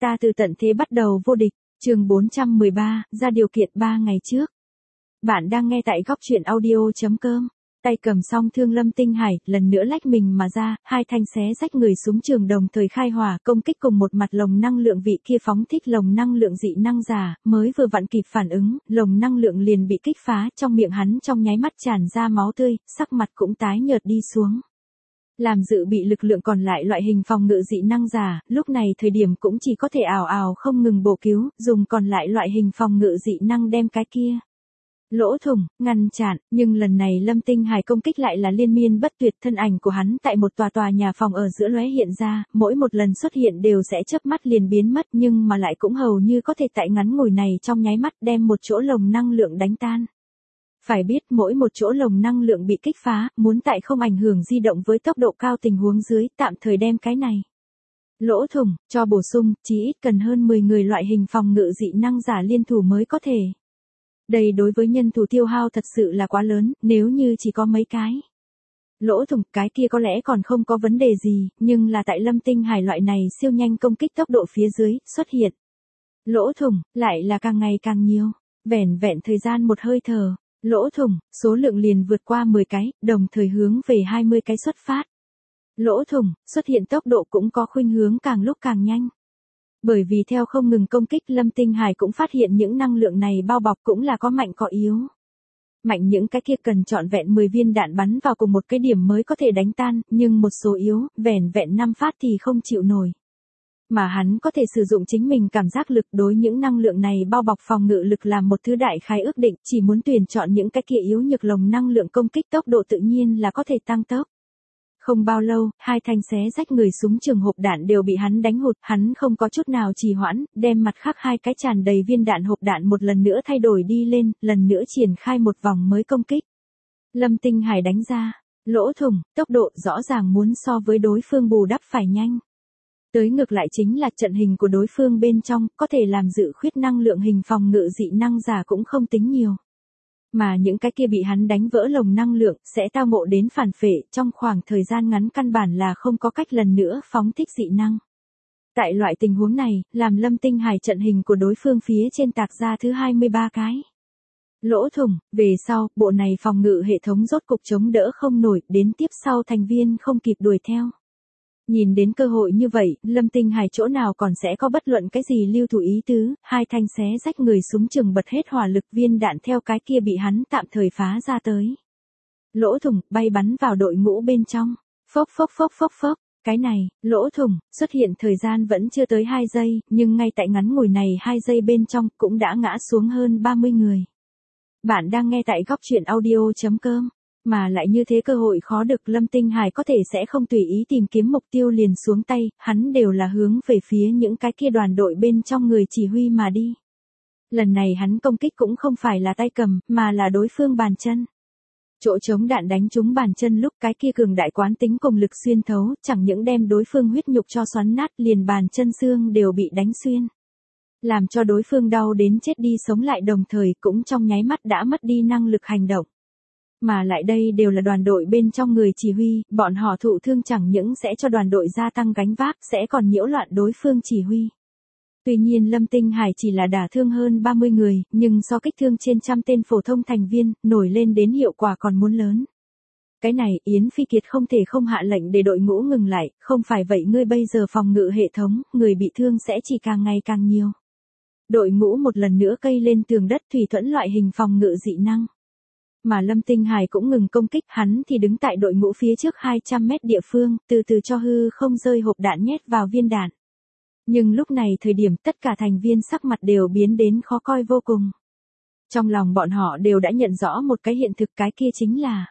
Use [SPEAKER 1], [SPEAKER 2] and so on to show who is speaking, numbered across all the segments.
[SPEAKER 1] Ta từ tận thế bắt đầu vô địch, chương 413, ra điều kiện 3 ngày trước. Bạn đang nghe tại góc truyện audio.com. Tay cầm song thương Lâm Tinh Hải, lần nữa lách mình mà ra, hai thanh xé rách người súng trường đồng thời khai hỏa công kích cùng một mặt lồng năng lượng vị kia phóng thích lồng năng lượng dị năng giả, mới vừa vặn kịp phản ứng, lồng năng lượng liền bị kích phá, trong miệng hắn trong nháy mắt tràn ra máu tươi, sắc mặt cũng tái nhợt đi xuống. Làm dự bị lực lượng còn lại loại hình phòng ngự dị năng giả, lúc này thời điểm cũng chỉ có thể ào ào không ngừng bổ cứu, dùng còn lại loại hình phòng ngự dị năng đem cái kia lỗ thủng, ngăn chặn, nhưng lần này Lâm Tinh Hải công kích lại là liên miên bất tuyệt, thân ảnh của hắn tại một tòa nhà phòng ở giữa lóe hiện ra, mỗi một lần xuất hiện đều sẽ chớp mắt liền biến mất nhưng mà lại cũng hầu như có thể tại ngắn ngủi này trong nháy mắt đem một chỗ lồng năng lượng đánh tan. Phải biết mỗi một chỗ lồng năng lượng bị kích phá, muốn tại không ảnh hưởng di động với tốc độ cao tình huống dưới, tạm thời đem cái này lỗ thủng, cho bổ sung, chí ít cần hơn 10 người loại hình phòng ngự dị năng giả liên thủ mới có thể. Đây đối với nhân thủ tiêu hao thật sự là quá lớn, nếu như chỉ có mấy cái lỗ thủng, cái kia có lẽ còn không có vấn đề gì, nhưng là tại Lâm Tinh Hải loại này siêu nhanh công kích tốc độ phía dưới, xuất hiện lỗ thủng, lại là càng ngày càng nhiều. Vẻn vẹn thời gian một hơi thở, lỗ thủng, số lượng liền vượt qua 10 cái, đồng thời hướng về 20 cái xuất phát. Lỗ thủng, xuất hiện tốc độ cũng có khuynh hướng càng lúc càng nhanh. Bởi vì theo không ngừng công kích, Lâm Tinh Hải cũng phát hiện những năng lượng này bao bọc cũng là có mạnh có yếu. Mạnh những cái kia cần trọn vẹn 10 viên đạn bắn vào cùng một cái điểm mới có thể đánh tan, nhưng một số yếu, vẻn vẹn 5 phát thì không chịu nổi. Mà hắn có thể sử dụng chính mình cảm giác lực đối những năng lượng này bao bọc phòng ngự lực làm một thứ đại khái ước định, chỉ muốn tuyển chọn những cái kia yếu nhược lồng năng lượng công kích tốc độ tự nhiên là có thể tăng tốc. Không bao lâu, hai thanh xé rách người súng trường hộp đạn đều bị hắn đánh hụt, hắn không có chút nào trì hoãn, đem mặt khác hai cái tràn đầy viên đạn hộp đạn một lần nữa thay đổi đi lên, lần nữa triển khai một vòng mới công kích. Lâm Tinh Hải đánh ra lỗ thủng, tốc độ rõ ràng muốn so với đối phương bù đắp phải nhanh. Tới ngược lại chính là trận hình của đối phương bên trong, có thể làm dự khuyết năng lượng hình phòng ngự dị năng giả cũng không tính nhiều. Mà những cái kia bị hắn đánh vỡ lồng năng lượng, sẽ tao ngộ đến phản phệ, trong khoảng thời gian ngắn căn bản là không có cách lần nữa phóng thích dị năng. Tại loại tình huống này, làm Lâm Tinh Hải trận hình của đối phương phía trên tạc ra thứ 23 cái lỗ thủng, về sau, bộ này phòng ngự hệ thống rốt cục chống đỡ không nổi, đến tiếp sau thành viên không kịp đuổi theo. Nhìn đến cơ hội như vậy, Lâm Tinh Hải chỗ nào còn sẽ có bất luận cái gì lưu thủ ý tứ, hai thanh xé rách người súng trường bật hết hỏa lực, viên đạn theo cái kia bị hắn tạm thời phá ra tới lỗ thủng, bay bắn vào đội ngũ bên trong. Phốc phốc phốc phốc phốc, cái này, lỗ thủng, xuất hiện thời gian vẫn chưa tới 2 giây, nhưng ngay tại ngắn ngủi này 2 giây bên trong, cũng đã ngã xuống hơn 30 người. Bạn đang nghe tại góc truyện audio.com. Mà lại như thế cơ hội khó được, Lâm Tinh Hải có thể sẽ không tùy ý tìm kiếm mục tiêu liền xuống tay, hắn đều là hướng về phía những cái kia đoàn đội bên trong người chỉ huy mà đi. Lần này hắn công kích cũng không phải là tay cầm, mà là đối phương bàn chân. Chỗ chống đạn đánh trúng bàn chân lúc cái kia cường đại quán tính cùng lực xuyên thấu, chẳng những đem đối phương huyết nhục cho xoắn nát, liền bàn chân xương đều bị đánh xuyên. Làm cho đối phương đau đến chết đi sống lại, đồng thời cũng trong nháy mắt đã mất đi năng lực hành động. Mà lại đây đều là đoàn đội bên trong người chỉ huy, bọn họ thụ thương chẳng những sẽ cho đoàn đội gia tăng gánh vác, sẽ còn nhiễu loạn đối phương chỉ huy. Tuy nhiên Lâm Tinh Hải chỉ là đả thương hơn 30 người, nhưng so kích thương trên trăm tên phổ thông thành viên, nổi lên đến hiệu quả còn muốn lớn. Cái này, Yến Phi Kiệt không thể không hạ lệnh để đội ngũ ngừng lại, không phải vậy ngươi bây giờ phòng ngự hệ thống, người bị thương sẽ chỉ càng ngày càng nhiều. Đội ngũ một lần nữa cây lên tường đất thủy thuẫn loại hình phòng ngự dị năng. Mà Lâm Tinh Hải cũng ngừng công kích, hắn thì đứng tại đội ngũ phía trước 200 mét địa phương, từ từ cho hư không rơi hộp đạn nhét vào viên đạn. Nhưng lúc này thời điểm tất cả thành viên sắc mặt đều biến đến khó coi vô cùng. Trong lòng bọn họ đều đã nhận rõ một cái hiện thực, cái kia chính là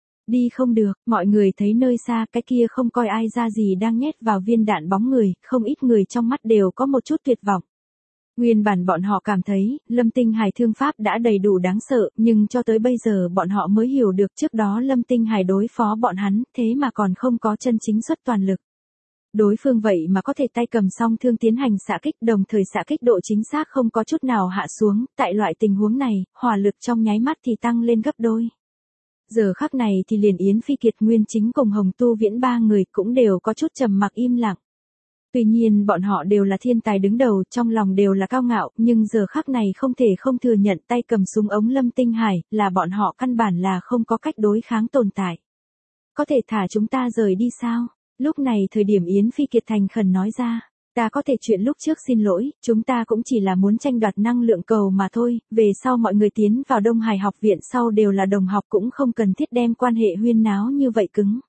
[SPEAKER 1] đi không được, mọi người thấy nơi xa cái kia không coi ai ra gì đang nhét vào viên đạn bóng người, không ít người trong mắt đều có một chút tuyệt vọng. Nguyên bản bọn họ cảm thấy, Lâm Tinh Hải thương pháp đã đầy đủ đáng sợ, nhưng cho tới bây giờ bọn họ mới hiểu được trước đó Lâm Tinh Hải đối phó bọn hắn, thế mà còn không có chân chính xuất toàn lực. Đối phương vậy mà có thể tay cầm song thương tiến hành xạ kích, đồng thời xạ kích độ chính xác không có chút nào hạ xuống, tại loại tình huống này, hỏa lực trong nháy mắt thì tăng lên gấp đôi. Giờ khắc này thì liền Yến Phi Kiệt, Nguyên Chính cùng Hồng Tu Viễn ba người cũng đều có chút trầm mặc im lặng. Tuy nhiên bọn họ đều là thiên tài đứng đầu, trong lòng đều là cao ngạo, nhưng giờ khắc này không thể không thừa nhận tay cầm súng ống Lâm Tinh Hải, là bọn họ căn bản là không có cách đối kháng tồn tại. Có thể thả chúng ta rời đi sao? Lúc này thời điểm Yến Phi Kiệt thành khẩn nói ra. Ta có thể chuyện lúc trước xin lỗi, chúng ta cũng chỉ là muốn tranh đoạt năng lượng cầu mà thôi, về sau mọi người tiến vào Đông Hải học viện sau đều là đồng học cũng không cần thiết đem quan hệ huyên náo như vậy cứng.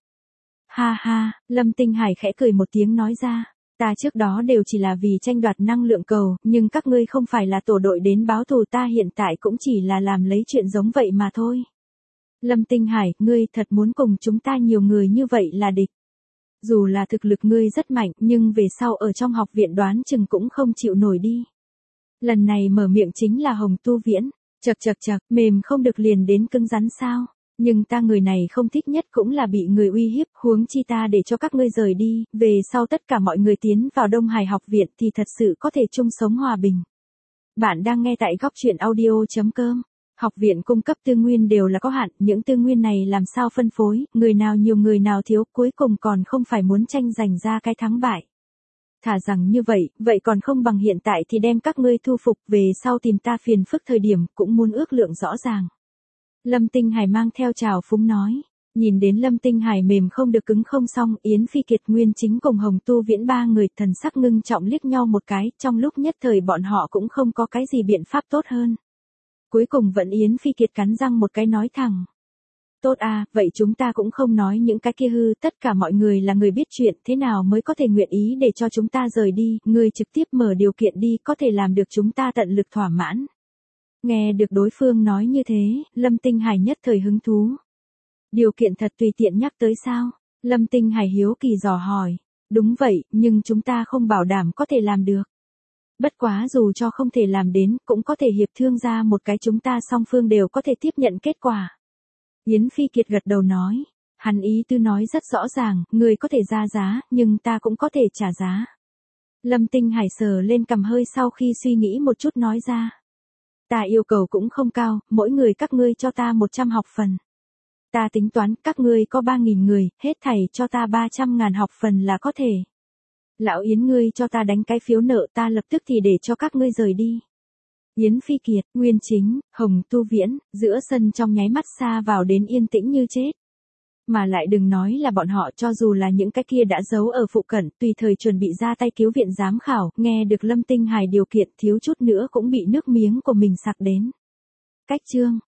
[SPEAKER 1] Ha ha, Lâm Tinh Hải khẽ cười một tiếng nói ra, ta trước đó đều chỉ là vì tranh đoạt năng lượng cầu, nhưng các ngươi không phải là tổ đội đến báo thù, ta hiện tại cũng chỉ là làm lấy chuyện giống vậy mà thôi. Lâm Tinh Hải, ngươi thật muốn cùng chúng ta nhiều người như vậy là địch. Dù là thực lực ngươi rất mạnh, nhưng về sau ở trong học viện đoán chừng cũng không chịu nổi đi. Lần này mở miệng chính là Hồng Tu Viễn, chật, mềm không được liền đến cứng rắn sao? Nhưng ta người này không thích nhất cũng là bị người uy hiếp, huống chi ta để cho các ngươi rời đi, về sau tất cả mọi người tiến vào Đông Hải học viện thì thật sự có thể chung sống hòa bình. Bạn đang nghe tại góc truyện audio.com. Học viện cung cấp tư nguyên đều là có hạn, những tư nguyên này làm sao phân phối, người nào nhiều người nào thiếu, cuối cùng còn không phải muốn tranh giành ra cái thắng bại. Thà rằng như vậy còn không bằng hiện tại thì đem các ngươi thu phục, về sau tìm ta phiền phức thời điểm cũng muốn ước lượng rõ ràng. Lâm Tinh Hải mang theo trào phúng nói. Nhìn đến Lâm Tinh Hải mềm không được cứng không xong, Yến Phi Kiệt, Nguyên Chính cùng Hồng Tu Viễn ba người thần sắc ngưng trọng liếc nhau một cái, trong lúc nhất thời bọn họ cũng không có cái gì biện pháp tốt hơn. Cuối cùng vẫn Yến Phi Kiệt cắn răng một cái nói thẳng. Tốt à, vậy chúng ta cũng không nói những cái kia hư, tất cả mọi người là người biết chuyện, thế nào mới có thể nguyện ý để cho chúng ta rời đi, người trực tiếp mở điều kiện đi, có thể làm được chúng ta tận lực thỏa mãn. Nghe được đối phương nói như thế, Lâm Tinh Hải nhất thời hứng thú. Điều kiện thật tùy tiện nhắc tới sao? Lâm Tinh Hải hiếu kỳ dò hỏi. Đúng vậy, nhưng chúng ta không bảo đảm có thể làm được. Bất quá dù cho không thể làm đến, cũng có thể hiệp thương ra một cái chúng ta song phương đều có thể tiếp nhận kết quả. Yến Phi Kiệt gật đầu nói. Hắn ý tư nói rất rõ ràng, người có thể ra giá, nhưng ta cũng có thể trả giá. Lâm Tinh Hải sờ lên cằm hơi sau khi suy nghĩ một chút nói ra. Ta yêu cầu cũng không cao, mỗi người các ngươi cho ta 100 học phần. Ta tính toán các ngươi có 3.000 người, hết thảy cho ta 300.000 học phần là có thể. Lão Yến ngươi cho ta đánh cái phiếu nợ, ta lập tức thì để cho các ngươi rời đi. Yến Phi Kiệt, Nguyên Chính, Hồng Tu Viễn, giữa sân trong nháy mắt xa vào đến yên tĩnh như chết. Mà lại đừng nói là bọn họ, cho dù là những cái kia đã giấu ở phụ cận, tùy thời chuẩn bị ra tay cứu viện giám khảo, nghe được Lâm Tinh Hải điều kiện thiếu chút nữa cũng bị nước miếng của mình sặc đến. Cách chương